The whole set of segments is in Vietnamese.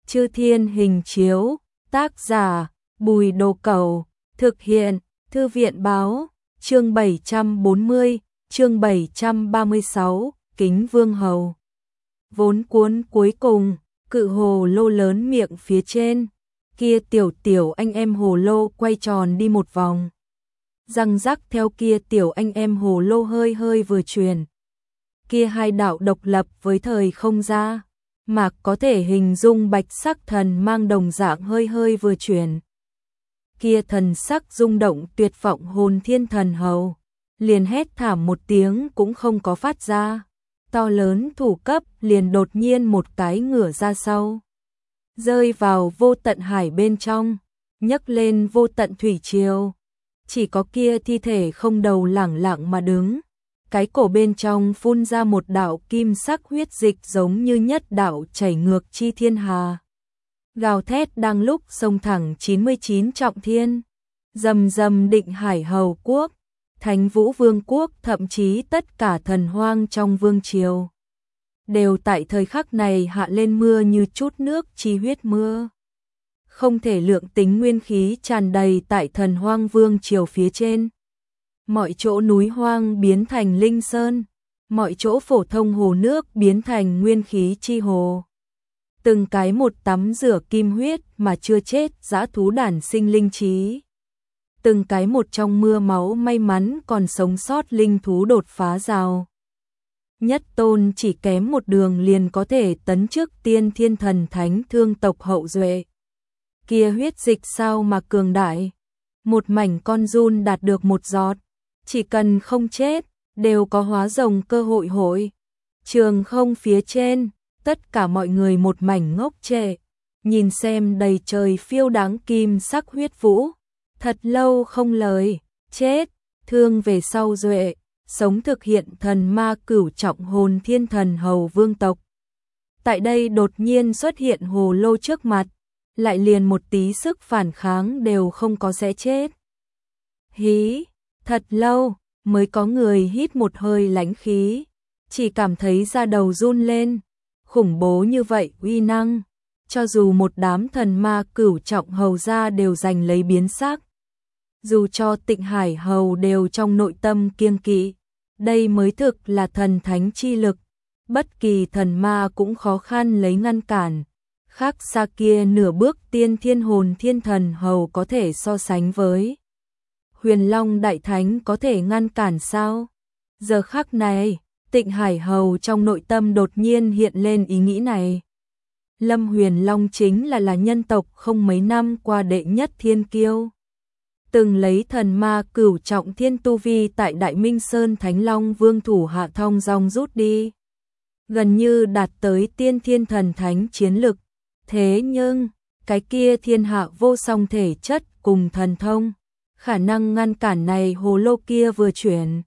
Chư Thiên Hình Chiếu, tác giả Bùi Đồ Cẩu, thực hiện Thư viện Báo, chương 740, chương 736, Kính Vương Hầu. Vốn cuốn cuối cùng, cự hồ lô lớn miệng phía trên, kia tiểu anh em hồ lô quay tròn đi một vòng. Răng rắc theo kia tiểu anh em hồ lô hơi hơi vừa chuyển. Kia hai đạo độc lập với thời không ra, mà có thể hình dung bạch sắc thần mang đồng dạng hơi hơi vừa chuyển. Kia thần sắc rung động tuyệt vọng hồn thiên thần hầu, liền hét thảm một tiếng cũng không có phát ra. To lớn thủ cấp liền đột nhiên một cái ngửa ra sau, rơi vào vô tận hải bên trong, nhấc lên vô tận thủy triều. Chỉ có kia thi thể không đầu lẳng lặng mà đứng, cái cổ bên trong phun ra một đạo kim sắc huyết dịch giống như nhất đạo chảy ngược chi thiên hà. Gào thét đang lúc xông thẳng 99 trọng thiên, rầm rầm Định Hải Hầu Quốc, Thánh Vũ Vương Quốc, thậm chí tất cả thần hoang trong vương triều đều tại thời khắc này hạ lên mưa như chút nước chi huyết mưa. Không thể lượng tính nguyên khí tràn đầy tại thần hoang vương triều phía trên. Mọi chỗ núi hoang biến thành linh sơn, mọi chỗ phổ thông hồ nước biến thành nguyên khí chi hồ. Từng cái một tắm rửa kim huyết mà chưa chết dã thú đản sinh linh trí. Từng cái một trong mưa máu may mắn còn sống sót linh thú đột phá rào. Nhất tôn chỉ kém một đường liền có thể tấn chức tiên thiên thần thánh thương tộc hậu duệ. Kia huyết dịch sao mà cường đại, một mảnh con giun đạt được một giọt, chỉ cần không chết, đều có hóa rồng cơ hội. Trường không phía trên, tất cả mọi người một mảnh ngốc trệ, nhìn xem đầy trời phiêu đáng kim sắc huyết vũ, thật lâu không lời, chết, thương về sau duệ, sống thực hiện thần ma cửu trọng hồn thiên thần hầu vương tộc. Tại đây đột nhiên xuất hiện hồ lô trước mặt, lại liền một tí sức phản kháng đều không có sẽ chết. Hí, thật lâu, mới có người hít một hơi lãnh khí, chỉ cảm thấy da đầu run lên, khủng bố như vậy uy năng, cho dù một đám thần ma cửu trọng hầu ra đều giành lấy biến sắc. Dù cho Tịnh Hải Hầu đều trong nội tâm kiêng kỵ, đây mới thực là thần thánh chi lực, bất kỳ thần ma cũng khó khăn lấy ngăn cản. Khác xa kia nửa bước tiên thiên hồn thiên thần hầu có thể so sánh với. Huyền Long Đại Thánh có thể ngăn cản sao? Giờ khắc này, Tịnh Hải Hầu trong nội tâm đột nhiên hiện lên ý nghĩ này. Lâm Huyền Long chính là nhân tộc không mấy năm qua đệ nhất thiên kiêu. Từng lấy thần ma cửu trọng thiên tu vi tại Đại Minh Sơn Thánh Long Vương thủ hạ thong dong rút đi. Gần như đạt tới tiên thiên thần thánh chiến lực. Thế nhưng, cái kia thiên hạ vô song thể chất cùng thần thông, khả năng ngăn cản này hồ lô kia vừa chuyển.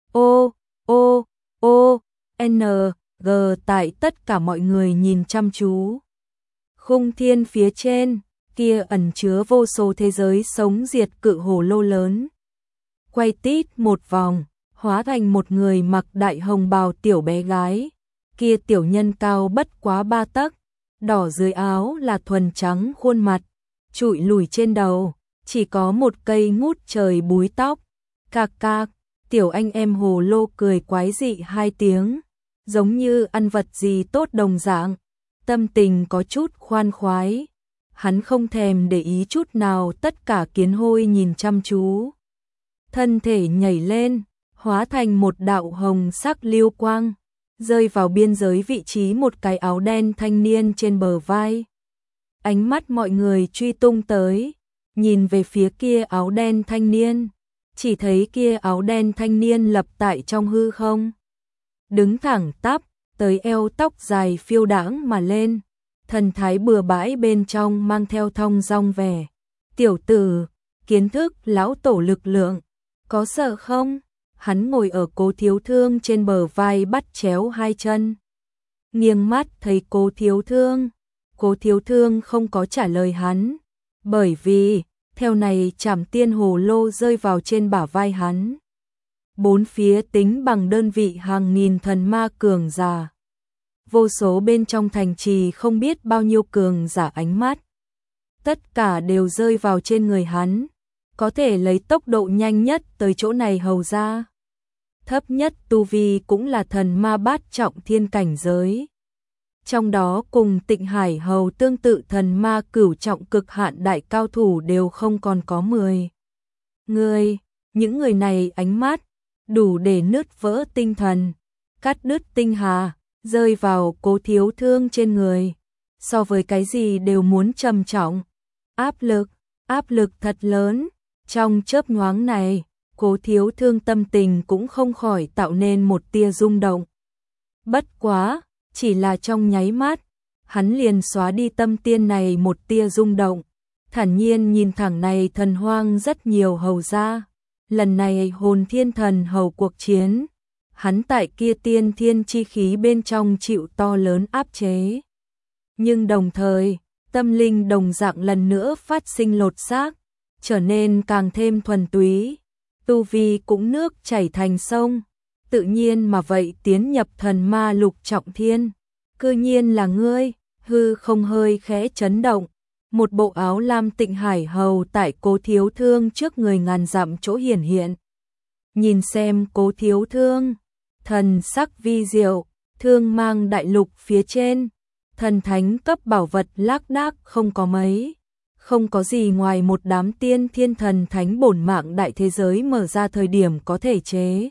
G tại tất cả mọi người nhìn chăm chú. Khung thiên phía trên, kia ẩn chứa vô số thế giới sống diệt cự hồ lô lớn. Quay tít một vòng, hóa thành một người mặc đại hồng bào tiểu bé gái. Kia tiểu nhân cao bất quá 3 tấc. Đỏ dưới áo là thuần trắng khuôn mặt, trụi lùi trên đầu, chỉ có một cây ngút trời búi tóc. Cạc cạc, tiểu anh em hồ lô cười quái dị 2 tiếng, giống như ăn vật gì tốt đồng dạng, tâm tình có chút khoan khoái. Hắn không thèm để ý chút nào tất cả kiến hôi nhìn chăm chú. Thân thể nhảy lên, hóa thành một đạo hồng sắc lưu quang, rơi vào biên giới vị trí một cái áo đen thanh niên trên bờ vai. Ánh mắt mọi người truy tung tới, nhìn về phía kia áo đen thanh niên, chỉ thấy kia áo đen thanh niên lập tại trong hư không. Đứng thẳng tắp, tới eo tóc dài phiêu đãng mà lên, thần thái bừa bãi bên trong mang theo thong dong vẻ. Tiểu tử, kiến thức lão tổ lực lượng, có sợ không? Hắn ngồi ở Cố Thiếu Thương trên bờ vai bắt chéo 2 chân. Nghiêng mắt thấy Cố Thiếu Thương không có trả lời hắn, bởi vì, theo này Trảm Tiên hồ lô rơi vào trên bả vai hắn. 4 phía tính bằng đơn vị hàng nghìn thần ma cường giả. vô số bên trong thành trì không biết bao nhiêu cường giả ánh mắt. Tất cả đều rơi vào trên người hắn, có thể lấy tốc độ nhanh nhất tới chỗ này hầu ra. Thấp nhất tu vi cũng là thần ma bát trọng thiên cảnh giới. Trong đó cùng Tịnh Hải Hầu tương tự thần ma cửu trọng cực hạn đại cao thủ đều không còn có 10 người. Những người này ánh mắt đủ để nứt vỡ tinh thần, cắt đứt tinh hà, rơi vào Cố Thiếu Thương trên người. So với cái gì đều muốn trầm trọng. Áp lực thật lớn. Trong chớp nhoáng này, Cố Thiếu Thương tâm tình cũng không khỏi tạo nên một tia rung động. Bất quá, chỉ là trong nháy mắt, hắn liền xóa đi tâm tiên này một tia rung động, thản nhiên nhìn thẳng này thần hoang rất nhiều hầu gia. Lần này Hồn Thiên Thần Hầu cuộc chiến, hắn tại kia tiên thiên chi khí bên trong chịu to lớn áp chế. Nhưng đồng thời, tâm linh đồng dạng lần nữa phát sinh lột xác, trở nên càng thêm thuần túy, tu vi cũng nước chảy thành sông, tự nhiên mà vậy tiến nhập thần ma lục trọng thiên. Cư nhiên là ngươi, hư không hơi khẽ chấn động, một bộ áo lam Tịnh Hải Hầu tại Cố Thiếu Thương trước người ngàn dặm chỗ hiển hiện. Nhìn xem Cố Thiếu Thương, thần sắc vi diệu, thương mang đại lục phía trên, thần thánh cấp bảo vật lác đác không có mấy, không có gì ngoài một đám tiên thiên thần thánh bổn mạng đại thế giới mở ra thời điểm có thể chế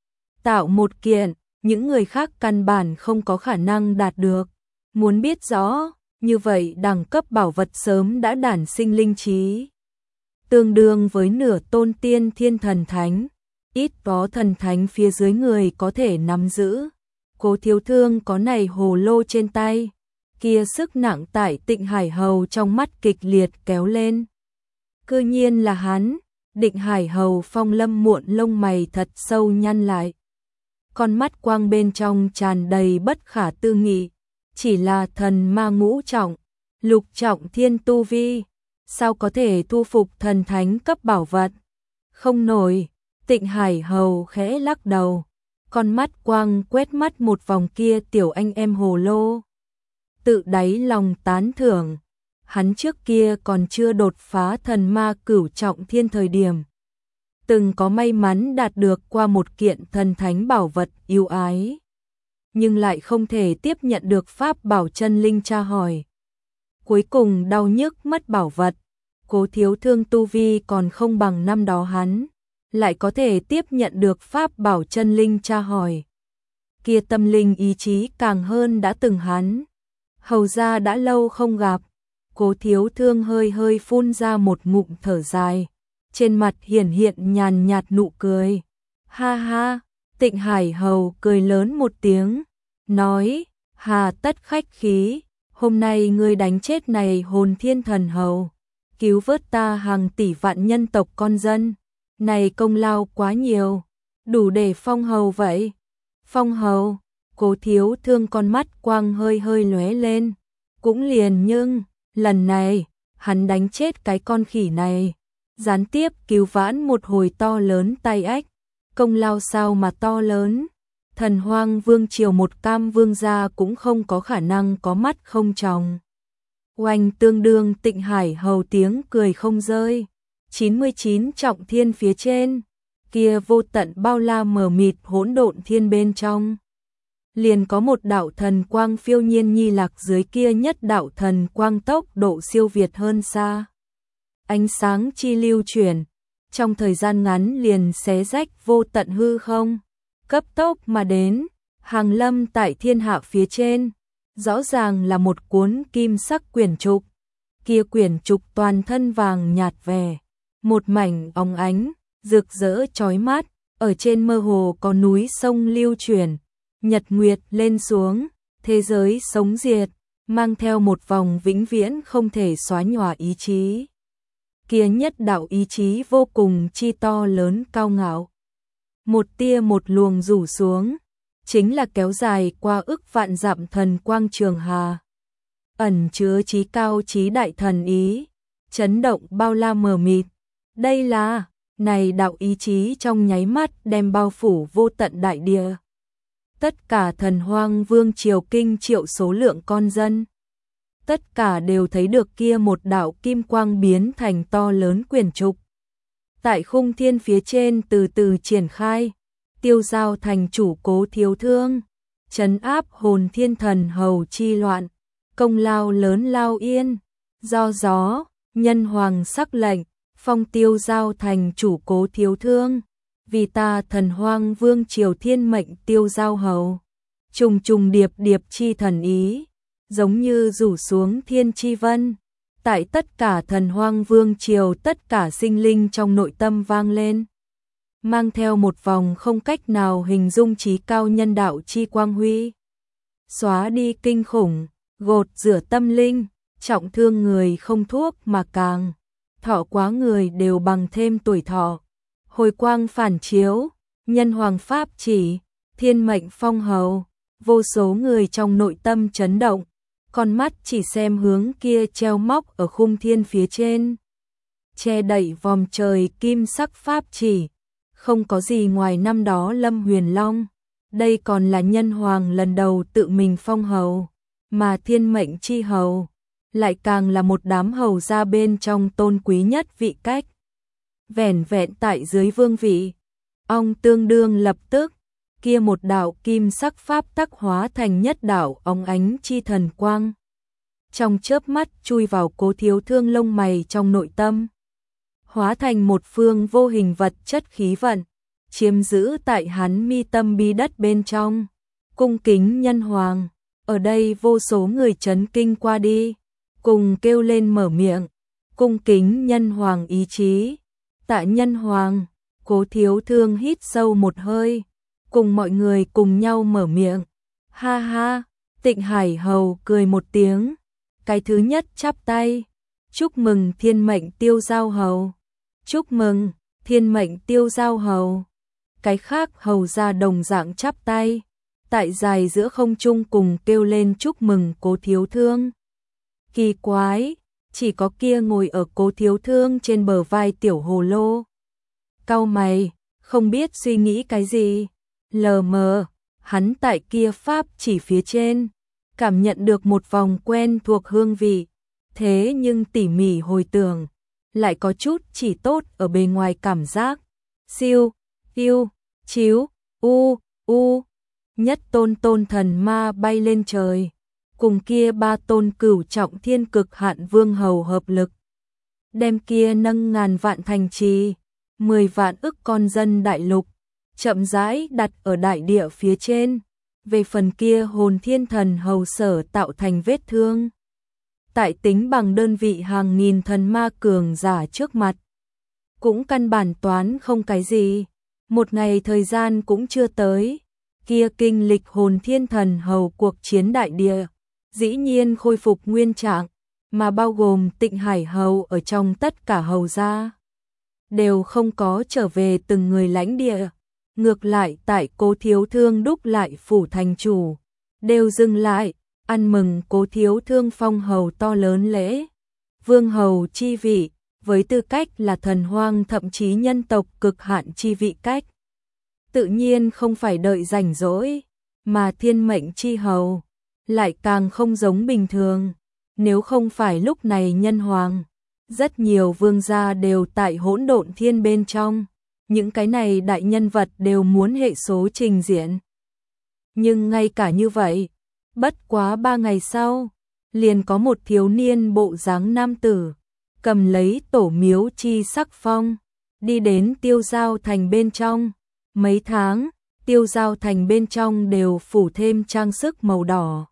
tạo một kiện, những người khác căn bản không có khả năng đạt được. Muốn biết rõ, như vậy đẳng cấp bảo vật sớm đã đản sinh linh trí, tương đương với nửa tôn tiên thiên thần thánh, ít có thần thánh phía dưới người có thể nắm giữ. Cố Thiếu Thương có này hồ lô trên tay, kia sức nặng tại Tịnh Hải Hầu trong mắt kịch liệt kéo lên. Cư nhiên là hắn. Tịnh Hải Hầu Phong Lâm muộn lông mày thật sâu nhăn lại, con mắt quang bên trong tràn đầy bất khả tư nghị. Chỉ là thần ma ngũ trọng, lục trọng thiên tu vi, sao có thể thu phục thần thánh cấp bảo vật? Không nổi. Tịnh Hải Hầu khẽ lắc đầu, con mắt quang quét mắt một vòng kia tiểu anh em hồ lô, tự đáy lòng tán thưởng. Hắn trước kia còn chưa đột phá thần ma cửu trọng thiên thời điểm, từng có may mắn đạt được qua một kiện thần thánh bảo vật yêu ái, nhưng lại không thể tiếp nhận được pháp bảo chân linh tra hỏi. Cuối cùng đau nhức mất bảo vật. Cố Thiếu Thương tu vi còn không bằng năm đó hắn, lại có thể tiếp nhận được pháp bảo chân linh tra hỏi. Kia tâm linh ý chí càng hơn đã từng hắn. Hầu ra đã lâu không gặp. Cố Thiếu Thương hơi hơi phun ra một ngụm thở dài, trên mặt hiển hiện nhàn nhạt nụ cười. Ha ha. Tịnh Hải Hầu cười lớn một tiếng, nói, hà tất khách khí, hôm nay ngươi đánh chết này Hồn Thiên Thần Hầu, cứu vớt ta hàng tỷ vạn nhân tộc con dân, này công lao quá nhiều, đủ để phong hầu vậy. Phong hầu? Cố Thiếu Thương con mắt quang hơi hơi lóe lên, cũng liền nhưng, lần này, hắn đánh chết cái con khỉ này, gián tiếp cứu vãn một hồi to lớn tai ách, công lao sao mà to lớn. Thần Hoang Vương triều một cam vương gia cũng không có khả năng có mắt không tròng. Oanh tương đương Tịnh Hải Hầu tiếng cười không rơi. 99 trọng thiên phía trên, kia vô tận bao la mờ mịt hỗn độn thiên bên trong. Liền có một đạo thần quang phiêu nhiên nhi lạc dưới kia nhất đạo thần quang tốc độ siêu việt hơn xa. Ánh sáng chi lưu chuyển, trong thời gian ngắn liền xé rách vô tận hư không, cấp tốc mà đến, hàng lâm tại thiên hạ phía trên, rõ ràng là một cuốn kim sắc quyển trục, kia quyển trục toàn thân vàng nhạt vẻ, một mảnh óng ánh, rực rỡ chói mắt, ở trên mơ hồ có núi sông lưu chuyển, nhật nguyệt lên xuống, thế giới sống diệt, mang theo một vòng vĩnh viễn không thể xóa nhòa ý chí. Kia nhất đạo ý chí vô cùng chi to lớn cao ngạo. Một tia một luồng rủ xuống, chính là kéo dài qua ức vạn dặm thần quang trường hà. Ẩn chứa chí cao chí đại thần ý, chấn động bao la mờ mịt. Đây là, này đạo ý chí trong nháy mắt đem bao phủ vô tận đại địa. tất cả Thần Hoang Vương triều kinh triệu số lượng con dân. Tất cả đều thấy được kia một đạo kim quang biến thành to lớn quyển trục. Tại khung thiên phía trên từ từ triển khai, tiêu giao thành chủ Cố Thiếu Thương, trấn áp hồn thiên thần hầu chi loạn, công lao lớn lao yên, do gió, nhân hoàng sắc lệnh, phong tiêu giao thành chủ Cố Thiếu Thương, vì ta Thần Hoang Vương triều thiên mệnh tiêu giao hầu, trùng trùng điệp điệp chi thần ý, giống như rủ xuống thiên chi vân, tại tất cả Thần Hoang Vương triều tất cả sinh linh trong nội tâm vang lên, mang theo một vòng không cách nào hình dung trí cao nhân đạo chi quang huy, xóa đi kinh khủng, gột rửa tâm linh, trọng thương người không thuốc mà càng thọ quá người đều bằng thêm tuổi thọ. Hồi quang phản chiếu, nhân hoàng pháp chỉ, thiên mệnh phong hầu, vô số người trong nội tâm chấn động, con mắt chỉ xem hướng kia treo móc ở khung thiên phía trên. Che đậy vòm trời kim sắc pháp chỉ, không có gì ngoài năm đó Lâm Huyền Long, đây còn là nhân hoàng lần đầu tự mình phong hầu, mà thiên mệnh chi hầu, lại càng là một đám hầu gia bên trong tôn quý nhất vị cách. Vẻn vẹn tại dưới vương vị, ông tương đương lập tức, kia một đạo kim sắc pháp tắc hóa thành nhất đạo óng ánh chi thần quang. Trong chớp mắt chui vào Cố Thiếu Thương lông mày trong nội tâm, hóa thành một phương vô hình vật chất khí vận, chiếm giữ tại hắn mi tâm bi đất bên trong. Cung kính nhân hoàng, ở đây vô số người chấn kinh qua đi, cùng kêu lên mở miệng, cung kính nhân hoàng ý chí. Tạ nhân hoàng, Cố Thiếu Thương hít sâu một hơi, cùng mọi người cùng nhau mở miệng. Ha ha, Tịnh Hải hầu cười một tiếng, cái thứ nhất chắp tay, chúc mừng thiên mệnh tiêu giao hầu, chúc mừng thiên mệnh tiêu giao hầu. Cái khác hầu ra đồng dạng chắp tay, tại dài giữa không trung cùng kêu lên chúc mừng Cố Thiếu Thương. Kỳ quái, chỉ có kia ngồi ở Cố Thiếu Thương trên bờ vai tiểu hồ lô, cau mày, không biết suy nghĩ cái gì, lờ mờ, hắn tại kia pháp chỉ phía trên, cảm nhận được một vòng quen thuộc hương vị, thế nhưng tỉ mỉ hồi tưởng, lại có chút chỉ tốt ở bề ngoài cảm giác, siêu, yêu, chiếu, nhất tôn tôn thần ma bay lên trời. Cùng kia ba tôn cửu trọng thiên cực hạn vương hầu hợp lực, đem kia nâng ngàn vạn thành trì, 10 vạn ức con dân đại lục, chậm rãi đặt ở đại địa phía trên. Về phần kia hồn thiên thần hầu sở tạo thành vết thương, tại tính bằng đơn vị hàng nghìn thần ma cường giả trước mặt, cũng căn bản toán không cái gì. Một ngày thời gian cũng chưa tới, kia kinh lịch hồn thiên thần hầu cuộc chiến đại địa dĩ nhiên khôi phục nguyên trạng, mà bao gồm Tịnh Hải hầu ở trong tất cả hầu gia, đều không có trở về từng người lãnh địa. Ngược lại tại Cố Thiếu Thương đúc lại phủ thành chủ, đều dừng lại, ăn mừng Cố Thiếu Thương phong hầu to lớn lễ. Vương hầu chi vị, với tư cách là thần hoang thậm chí nhân tộc cực hạn chi vị cách, tự nhiên không phải đợi rảnh rỗi, mà thiên mệnh chi hầu lại càng không giống bình thường. Nếu không phải lúc này nhân hoàng, rất nhiều vương gia đều tại hỗn độn thiên bên trong, những cái này đại nhân vật đều muốn hệ số trình diễn. Nhưng ngay cả như vậy, bất quá 3 ngày sau, liền có một thiếu niên bộ dáng nam tử, cầm lấy tổ miếu chi sắc phong, đi đến Tiêu Giao Thành bên trong. Mấy tháng, Tiêu Giao Thành bên trong đều phủ thêm trang sức màu đỏ.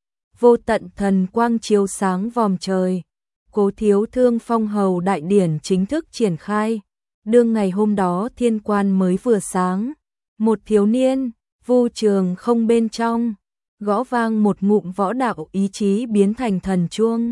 Vô tận thần quang chiếu sáng vòm trời. Cố Thiếu Thương phong hầu đại điển chính thức triển khai. Đương ngày hôm đó thiên quan mới vừa sáng, một thiếu niên, Vu Trường Không bên trong, gõ vang một ngụm võ đạo ý chí biến thành thần chuông.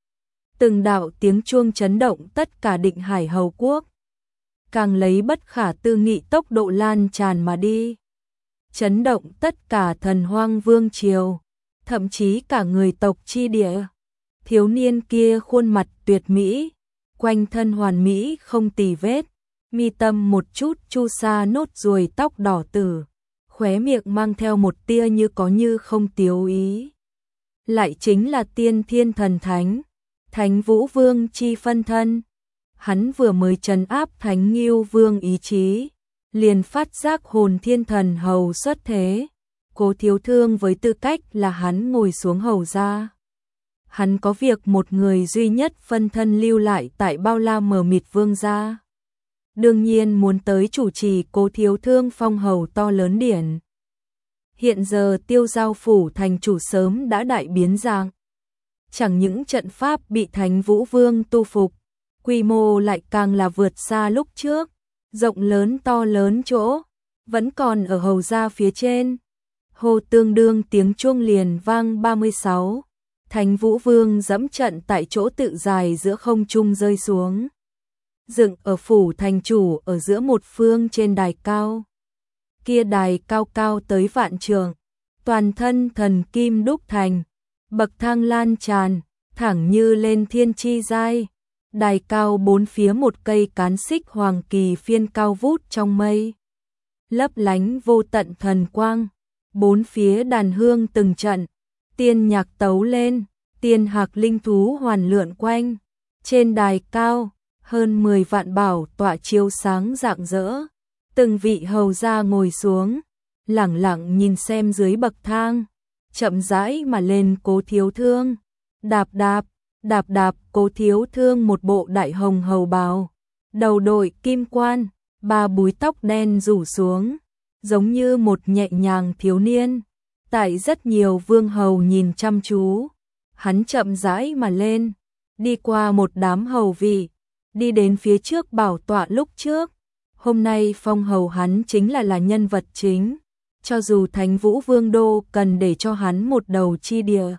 Từng đạo tiếng chuông chấn động tất cả Định Hải hầu quốc, càng lấy bất khả tư nghị tốc độ lan tràn mà đi, chấn động tất cả Thần Hoang Vương triều, thậm chí cả người tộc chi địa. Thiếu niên kia khuôn mặt tuyệt mỹ, quanh thân hoàn mỹ không tì vết, mi tâm một chút chu sa nốt ruồi tóc đỏ tử, khóe miệng mang theo một tia như có như không tiếu ý. Lại chính là Tiên Thiên Thần Thánh, Thánh Vũ Vương chi phân thân. Hắn vừa mới trấn áp Thánh Ngưu Vương ý chí, liền phát giác hồn thiên thần hầu xuất thế. Cố Thiếu Thương với tư cách là hắn ngồi xuống hầu ra. Hắn có việc một người duy nhất phân thân lưu lại tại bao la mờ mịt vương gia. Đương nhiên muốn tới chủ trì Cố Thiếu Thương phong hầu to lớn điển. Hiện giờ Tiêu Giao phủ thành chủ sớm đã đại biến dạng. Chẳng những trận pháp bị Thánh Vũ Vương tu phục, quy mô lại càng là vượt xa lúc trước, rộng lớn to lớn chỗ, vẫn còn ở hầu gia phía trên. Hồ tương đương tiếng chuông liền vang 36, Thánh Vũ Vương dẫm trận tại chỗ tự dài giữa không trung rơi xuống. Dựng ở phủ thành chủ ở giữa một phương trên đài cao. Kia đài cao cao tới vạn trượng, toàn thân thần kim đúc thành, bậc thang lan tràn, thẳng như lên thiên chi giai. Đài cao bốn phía một cây cán xích hoàng kỳ phiên cao vút trong mây, lấp lánh vô tận thần quang. Bốn phía đàn hương từng trận, tiên nhạc tấu lên, tiên hạc linh thú hoàn lượn quanh. Trên đài cao, hơn 10 vạn bảo tọa chiếu sáng rạng rỡ. Từng vị hầu gia ngồi xuống, lẳng lặng nhìn xem dưới bậc thang, chậm rãi mà lên Cố Thiếu Thương. Đạp đạp, đạp đạp, Cố Thiếu Thương một bộ đại hồng hầu bào, đầu đội kim quan, ba búi tóc đen rủ xuống, giống như một nhẹ nhàng thiếu niên. Tại rất nhiều vương hầu nhìn chăm chú, hắn chậm rãi mà lên, đi qua một đám hầu vị, đi đến phía trước bảo tọa lúc trước. Hôm nay phong hầu hắn chính là nhân vật chính, cho dù Thánh Vũ Vương đô cần để cho hắn một đầu chi địa.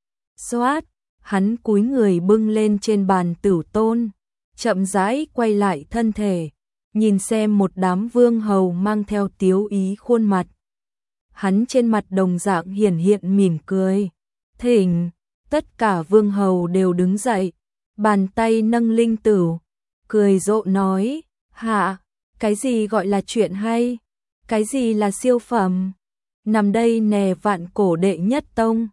Xoát, hắn cúi người bưng lên trên bàn tửu tôn, chậm rãi quay lại thân thể, nhìn xem một đám vương hầu mang theo tiếu ý khuôn mặt. Hắn trên mặt đồng dạng hiển hiện mỉm cười. Thỉnh, tất cả vương hầu đều đứng dậy, bàn tay nâng linh tửu, cười rộ nói, hạ, cái gì gọi là chuyện hay, cái gì là siêu phẩm. Nằm đây nè vạn cổ đệ nhất tông,